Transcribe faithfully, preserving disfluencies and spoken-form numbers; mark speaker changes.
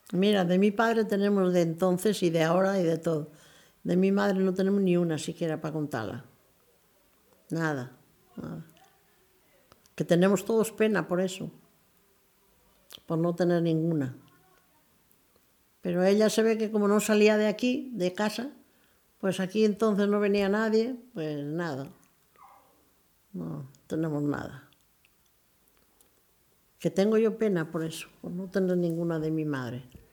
Speaker 1: Mira, de mi padre tenemos de entonces y de ahora y de todo. De mi madre no tenemos ni una siquiera para contarla. Nada, nada. Que tenemos todos pena por eso, por no tener ninguna. Pero ella se ve que como no salía de aquí, de casa, pues aquí entonces no venía nadie, pues nada, no tenemos nada. Que tengo yo pena por eso, por no tener ninguna de mi madre.